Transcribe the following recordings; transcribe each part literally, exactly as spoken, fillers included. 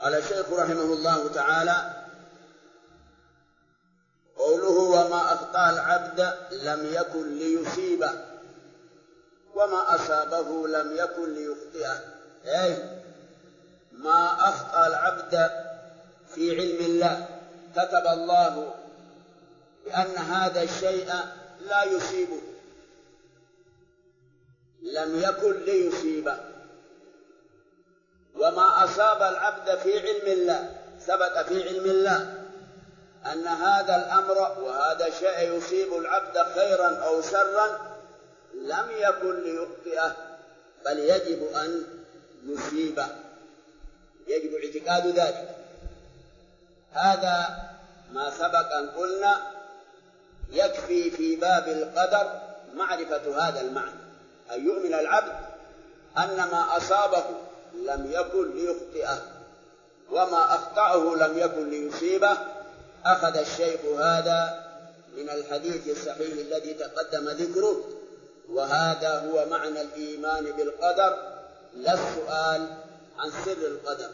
قال الشيخ رحمه الله تعالى: قوله وما أخطأ العبد لم يكن ليصيبه وما أصابه لم يكن ليخطئه، أي ما أخطأ العبد في علم الله كتب الله بأن هذا الشيء لا يصيبه لم يكن ليصيبه، وما أصاب العبد في علم الله ثبت في علم الله أن هذا الأمر وهذا الشيء يصيب العبد خيرا أو شرا لم يكن ليخطئه، بل يجب أن يصيبه، يجب اعتقاد ذلك. هذا ما سبق أن قلنا يكفي في باب القدر معرفة هذا المعنى، أن يؤمن العبد أن ما أصابه لم يكن ليخطئه وما أخطأه لم يكن ليصيبه. أخذ الشيخ هذا من الحديث الصحيح الذي تقدم ذكره، وهذا هو معنى الإيمان بالقدر، لا السؤال عن سر القدر.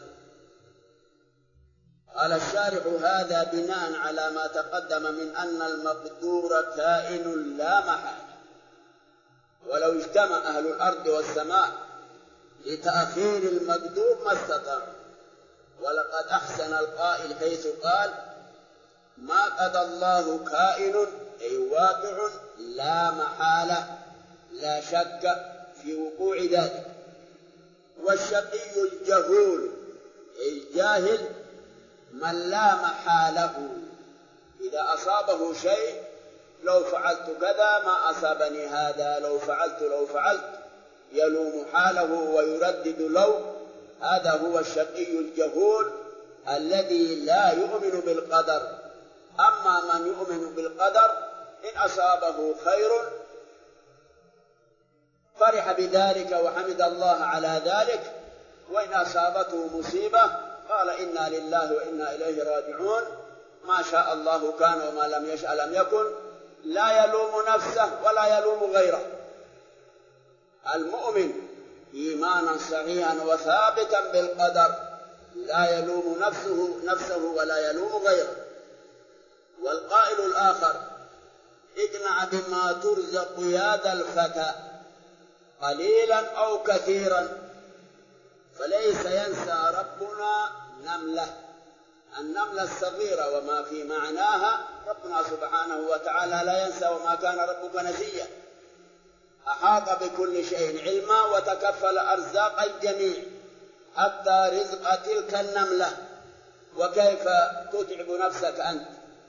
قال الشارح: هذا بناء على ما تقدم من أن المقدور كائن لا محالة، ولو اجتمع أهل الأرض والسماء لتأخير المقدور ما استطاعوا. ولقد أحسن القائل حيث قال: ما قضى الله كائن أي واقع لا محالة، لا شك في وقوع ذلك. والشقي الجهول أي الجاهل من لا محالة، إذا أصابه شيء لو فعلت كذا ما أصابني هذا، لو فعلت لو فعلت يلوم حاله ويردد لو. هذا هو الشقي الجهول الذي لا يؤمن بالقدر. أما من يؤمن بالقدر إن أصابه خير فرح بذلك وحمد الله على ذلك، وإن أصابته مصيبة قال إنا لله وإنا إليه راجعون، ما شاء الله كان وما لم يشأ لم يكن، لا يلوم نفسه ولا يلوم غيره. المؤمن إيمانا صحيحا وثابتا بالقدر لا يلوم نفسه نفسه ولا يلوم غيره. والقائل الآخر: اقنع بما ترزق يا ذا الفتى قليلا أو كثيرا، فليس ينسى ربنا نملة. النملة الصغيرة وما في معناها ربنا سبحانه وتعالى لا ينسى، وما كان ربك نسيا، أحاط بكل شيء علما وتكفل أرزاق الجميع حتى رزق تلك النملة. وكيف تتعب نفسك أنت؟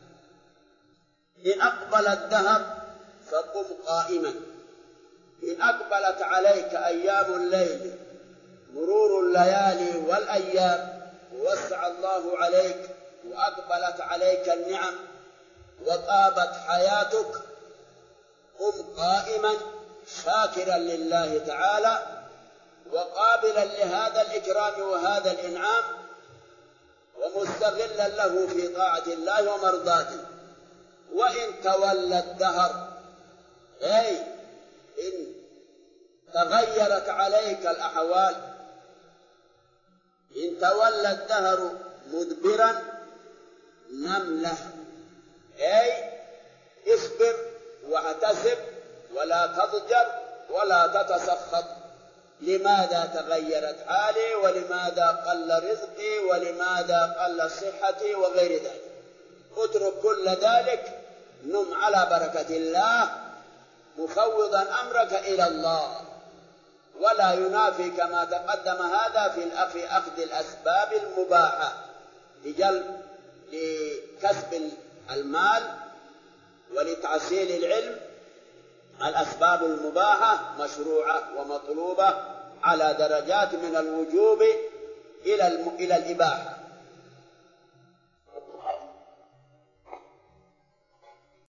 إن أقبل الدهر فقم قائما، إن أقبلت عليك أيام الليل مرور الليالي والأيام ووسع الله عليك وأقبلت عليك النعم وطابت حياتك، قم قائما شاكرا لله تعالى وقابلا لهذا الإكرام وهذا الإنعام ومستغلا له في طاعة الله ومرضاته. وإن تولى الدهر أي إن تغيرت عليك الأحوال، إن تولى الدهر مدبرا نمله، أي اصبر واحتسب ولا تضجر ولا تتسخط. لماذا تغيرت حالي ولماذا قل رزقي ولماذا قل صحتي وغير ذلك؟ اترك كل ذلك، نم على بركة الله مفوضا أمرك إلى الله. ولا ينافي كما تقدم هذا في أخذ الأسباب المباحة لجلب لكسب المال ولتحصيل العلم. الأسباب المباحة مشروعة ومطلوبة على درجات من الوجوب إلى إلى الإباحة.